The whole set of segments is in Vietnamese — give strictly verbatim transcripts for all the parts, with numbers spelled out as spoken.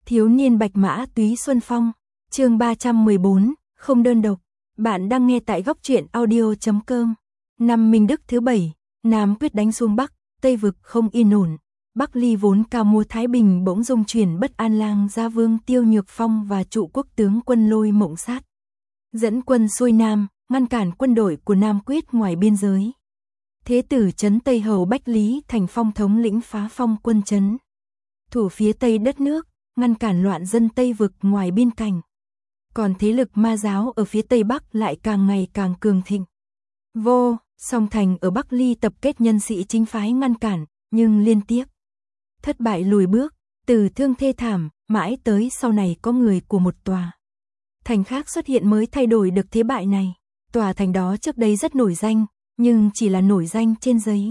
Thiếu niên bạch mã túy xuân phong, chương ba trăm mười bốn, không đơn độc. Bạn đang nghe tại góc truyện audio chấm com. Năm Minh Đức thứ bảy, Nam quyết đánh xuống Bắc, Tây vực không yên ổn. Bắc Ly vốn cao mua Thái Bình bỗng dung chuyển bất an, lang gia vương Tiêu Nhược Phong và trụ quốc tướng quân Lôi Mộng Sát dẫn quân xuôi Nam, ngăn cản quân đội của Nam quyết ngoài biên giới. Thế tử trấn Tây hầu Bách Lý Thành Phong thống lĩnh phá phong quân trấn thủ phía Tây đất nước, ngăn cản loạn dân Tây vực ngoài biên cảnh. Còn thế lực ma giáo ở phía Tây Bắc lại càng ngày càng cường thịnh. Vô Song Thành ở Bắc Ly tập kết nhân sĩ chính phái ngăn cản, nhưng liên tiếp thất bại lùi bước, từ thương thê thảm, mãi tới sau này có người của một tòa thành khác xuất hiện mới thay đổi được thế bại này. Tòa thành đó trước đây rất nổi danh, nhưng chỉ là nổi danh trên giấy.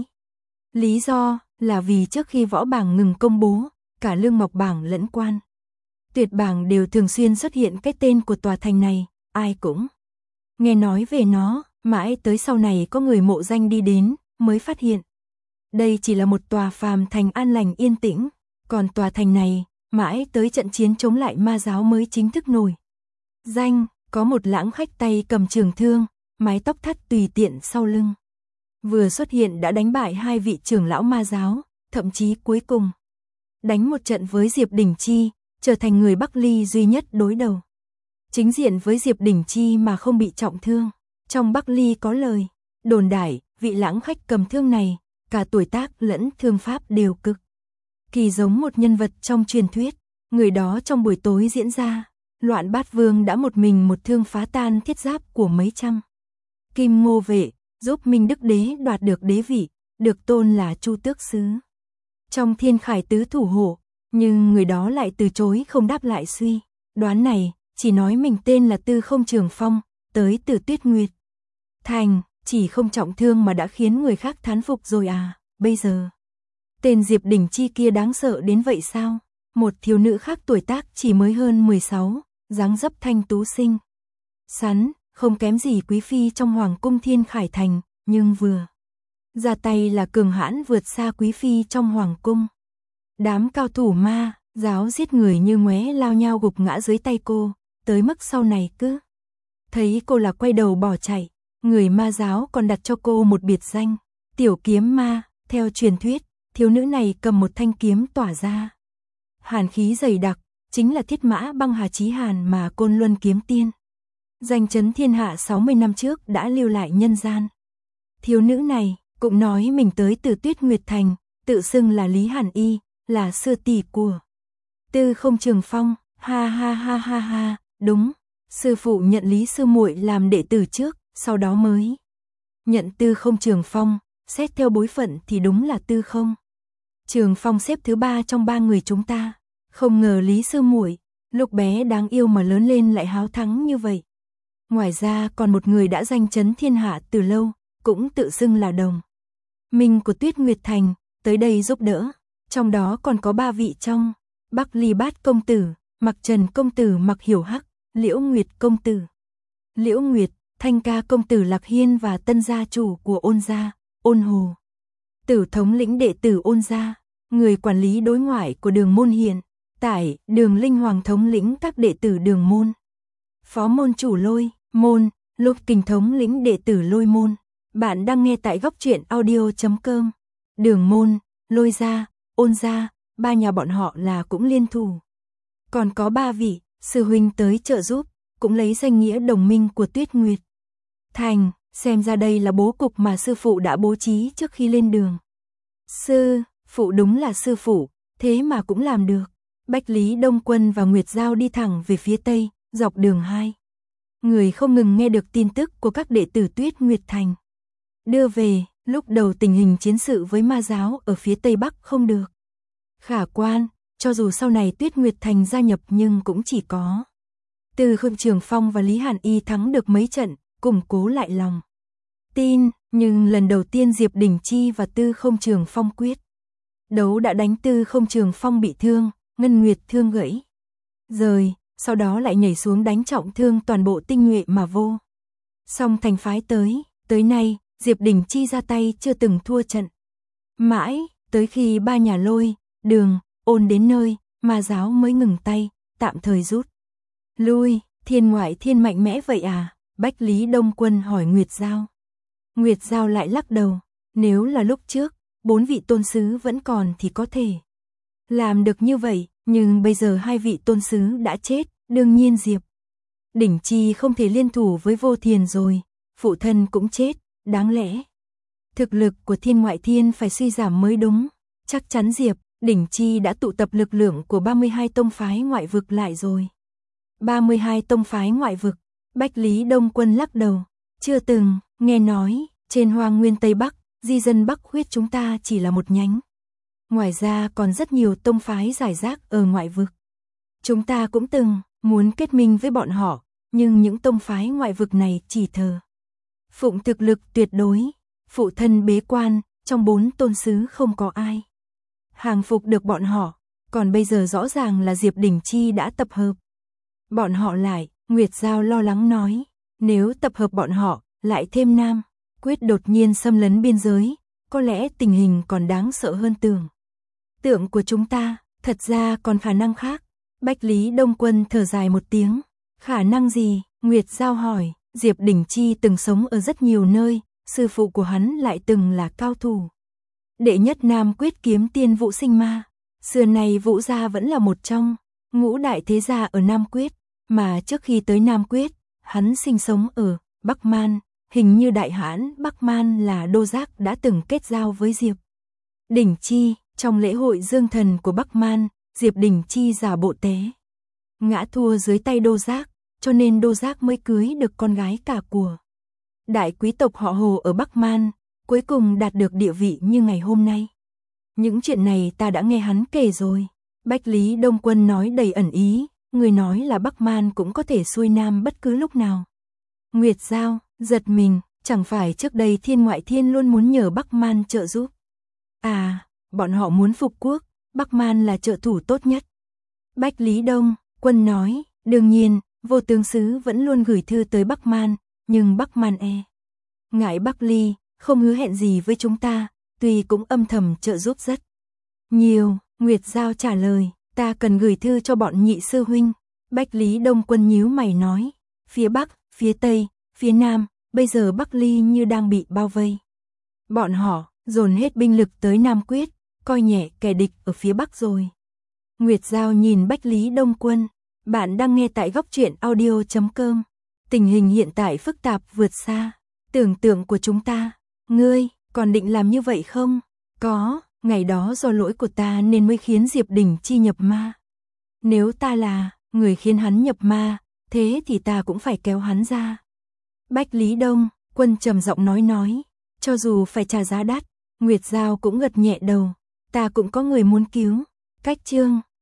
Lý do là vì trước khi võ bảng ngừng công bố, cả lương mọc bảng lẫn quan tuyệt bảng đều thường xuyên xuất hiện cái tên của tòa thành này, ai cũng nghe nói về nó, mãi tới sau này có người mộ danh đi đến, mới phát hiện đây chỉ là một tòa phàm thành an lành yên tĩnh, còn tòa thành này, mãi tới trận chiến chống lại ma giáo mới chính thức nổi danh. Có một lãng khách tay cầm trường thương, mái tóc thắt tùy tiện sau lưng, vừa xuất hiện đã đánh bại hai vị trưởng lão ma giáo, thậm chí cuối cùng đánh một trận với Diệp Đình Chi, trở thành người Bắc Ly duy nhất đối đầu chính diện với Diệp Đình Chi mà không bị trọng thương. Trong Bắc Ly có lời đồn đại, vị lãng khách cầm thương này, cả tuổi tác lẫn thương pháp đều cực kỳ giống một nhân vật trong truyền thuyết. Người đó trong buổi tối diễn ra loạn bát vương đã một mình một thương phá tan thiết giáp của mấy trăm Kim Ngô vệ, giúp Minh Đức đế đoạt được đế vị, được tôn là Chu Tước sứ trong Thiên Khải tứ thủ hộ, nhưng người đó lại từ chối không đáp lại. Suy đoán này chỉ nói mình tên là Tư Không Trường Phong, tới từ Tuyết Nguyệt Thành, chỉ không trọng thương mà đã khiến người khác thán phục rồi à. Bây giờ tên Diệp Đình Chi kia đáng sợ đến vậy sao? Một thiếu nữ khác tuổi tác chỉ mới hơn mười sáu, dáng dấp thanh tú xinh xắn, không kém gì quý phi trong hoàng cung Thiên Khải Thành, nhưng vừa ra tay là cường hãn vượt xa quý phi trong hoàng cung. Đám cao thủ ma giáo giết người như ngoé lao nhau gục ngã dưới tay cô, tới mức sau này cứ thấy cô là quay đầu bỏ chạy. Người ma giáo còn đặt cho cô một biệt danh, Tiểu Kiếm Ma. Theo truyền thuyết, thiếu nữ này cầm một thanh kiếm tỏa ra hàn khí dày đặc, chính là Thiết Mã Băng Hà Chí Hàn mà Côn Luân kiếm tiên danh chấn thiên hạ sáu mươi năm trước đã lưu lại nhân gian. Thiếu nữ này cũng nói mình tới từ Tuyết Nguyệt Thành, tự xưng là Lý Hàn Y, là sư tỷ của Tư Không Trường Phong. Ha ha ha ha ha, đúng, sư phụ nhận Lý sư muội làm đệ tử trước, sau đó mới nhận Tư Không Trường Phong. Xét theo bối phận thì đúng là Tư Không Trường Phong xếp thứ ba trong ba người chúng ta. Không ngờ Lý sư muội lúc bé đáng yêu mà lớn lên lại háo thắng như vậy. Ngoài ra còn một người đã danh chấn thiên hạ từ lâu, cũng tự xưng là đồng minh của Tuyết Nguyệt Thành, tới đây giúp đỡ. Trong đó còn có ba vị trong Bắc Ly Bát công tử, Mặc Trần công tử Mặc Hiểu Hắc, Liễu Nguyệt công tử Liễu Nguyệt, Thanh Ca công tử Lạc Hiên và tân gia chủ của Ôn gia, Ôn Hồ Tử thống lĩnh đệ tử Ôn gia, người quản lý đối ngoại của Đường môn hiện tại, Đường Linh Hoàng thống lĩnh các đệ tử Đường môn, phó môn chủ Lôi môn, Lục Kình thống lĩnh đệ tử Lôi môn. Bạn đang nghe tại góc truyện audio chấm com. Đường môn, Lôi gia, Ôn gia, ba nhà bọn họ là cũng liên thủ. Còn có ba vị sư huynh tới trợ giúp, cũng lấy danh nghĩa đồng minh của Tuyết Nguyệt Thành. Xem ra đây là bố cục mà sư phụ đã bố trí trước khi lên đường. Sư phụ đúng là sư phụ, thế mà cũng làm được. Bách Lý Đông Quân và Nguyệt Giao đi thẳng về phía Tây, dọc đường hai người không ngừng nghe được tin tức của các đệ tử Tuyết Nguyệt Thành đưa về. Lúc đầu tình hình chiến sự với ma giáo ở phía Tây Bắc không được khả quan, cho dù sau này Tuyết Nguyệt Thành gia nhập nhưng cũng chỉ có Tư Không Trường Phong và Lý Hàn Y thắng được mấy trận, củng cố lại lòng tin. Nhưng lần đầu tiên Diệp Đình Chi và Tư Không Trường Phong quyết đấu đã đánh Tư Không Trường Phong bị thương, ngân nguyệt thương gãy rời, sau đó lại nhảy xuống đánh trọng thương toàn bộ tinh nhuệ mà Vô Song Thành phái tới. Tới nay Diệp Đình Chi ra tay chưa từng thua trận. Mãi tới khi ba nhà Lôi, Đường, Ôn đến nơi, ma giáo mới ngừng tay, tạm thời rút lui. Thiên ngoại thiên mạnh mẽ vậy à? Bách Lý Đông Quân hỏi Nguyệt Giao. Nguyệt Giao lại lắc đầu, nếu là lúc trước, bốn vị tôn sứ vẫn còn thì có thể làm được như vậy, nhưng bây giờ hai vị tôn sứ đã chết, đương nhiên Diệp Đỉnh Chi không thể liên thủ với Vô Thiền rồi, phụ thân cũng chết, đáng lẽ thực lực của thiên ngoại thiên phải suy giảm mới đúng, chắc chắn Diệp Đỉnh Chi đã tụ tập lực lượng của ba mươi hai tông phái ngoại vực lại rồi. ba mươi hai tông phái ngoại vực, Bách Lý Đông Quân lắc đầu, chưa từng, nghe nói, trên Hoang Nguyên Tây Bắc, di dân Bắc Huyết chúng ta chỉ là một nhánh. Ngoài ra còn rất nhiều tông phái rải rác ở ngoại vực. Chúng ta cũng từng muốn kết minh với bọn họ, nhưng những tông phái ngoại vực này chỉ thờ phụng thực lực tuyệt đối, phụ thân bế quan, trong bốn tôn sứ không có ai hàng phục được bọn họ, còn bây giờ rõ ràng là Diệp Đỉnh Chi đã tập hợp bọn họ lại. Nguyệt Giao lo lắng nói, nếu tập hợp bọn họ, lại thêm Nam Quyết đột nhiên xâm lấn biên giới, có lẽ tình hình còn đáng sợ hơn tưởng tượng của chúng ta, thật ra còn khả năng khác. Bách Lý Đông Quân thở dài một tiếng, khả năng gì? Nguyệt Giao hỏi. Diệp Đỉnh Chi từng sống ở rất nhiều nơi, sư phụ của hắn lại từng là cao thủ đệ nhất Nam Quyết kiếm tiên Vũ Sinh Ma. Xưa này Vũ gia vẫn là một trong ngũ đại thế gia ở Nam Quyết, mà trước khi tới Nam Quyết, hắn sinh sống ở Bắc Man, hình như đại hãn Bắc Man là Đô Giác đã từng kết giao với Diệp Đỉnh Chi. Trong lễ hội dương thần của Bắc Man, Diệp Đỉnh Chi giả bộ té ngã thua dưới tay Đô Giác, cho nên Đô Giác mới cưới được con gái cả của đại quý tộc họ Hồ ở Bắc Man, cuối cùng đạt được địa vị như ngày hôm nay. Những chuyện này ta đã nghe hắn kể rồi. Bách Lý Đông Quân nói đầy ẩn ý, người nói là Bắc Man cũng có thể xuôi nam bất cứ lúc nào. Nguyệt Giao giật mình, chẳng phải trước đây thiên ngoại thiên luôn muốn nhờ Bắc Man trợ giúp. À, bọn họ muốn phục quốc, Bắc Man là trợ thủ tốt nhất. Bách Lý Đông Quân nói, đương nhiên, Vô tướng sứ vẫn luôn gửi thư tới Bắc Man, nhưng Bắc Man e ngại Bắc Ly, không hứa hẹn gì với chúng ta, tuy cũng âm thầm trợ giúp rất nhiều. Nguyệt Giao trả lời, ta cần gửi thư cho bọn nhị sư huynh. Bách Lý Đông Quân nhíu mày nói, phía Bắc, phía Tây, phía Nam, bây giờ Bắc Ly như đang bị bao vây. Bọn họ dồn hết binh lực tới Nam Quyết, coi nhẹ kẻ địch ở phía Bắc rồi. Nguyệt Giao nhìn Bách Lý Đông Quân, bạn đang nghe tại góc truyện audio chấm com. Tình hình hiện tại phức tạp vượt xa tưởng tượng của chúng ta. Ngươi còn định làm như vậy không? Có, ngày đó do lỗi của ta nên mới khiến Diệp Đỉnh Chi nhập ma. Nếu ta là người khiến hắn nhập ma, thế thì ta cũng phải kéo hắn ra. Bách Lý Đông Quân trầm giọng nói nói, cho dù phải trả giá đắt. Nguyệt Giao cũng gật nhẹ đầu, ta cũng có người muốn cứu. Cách chương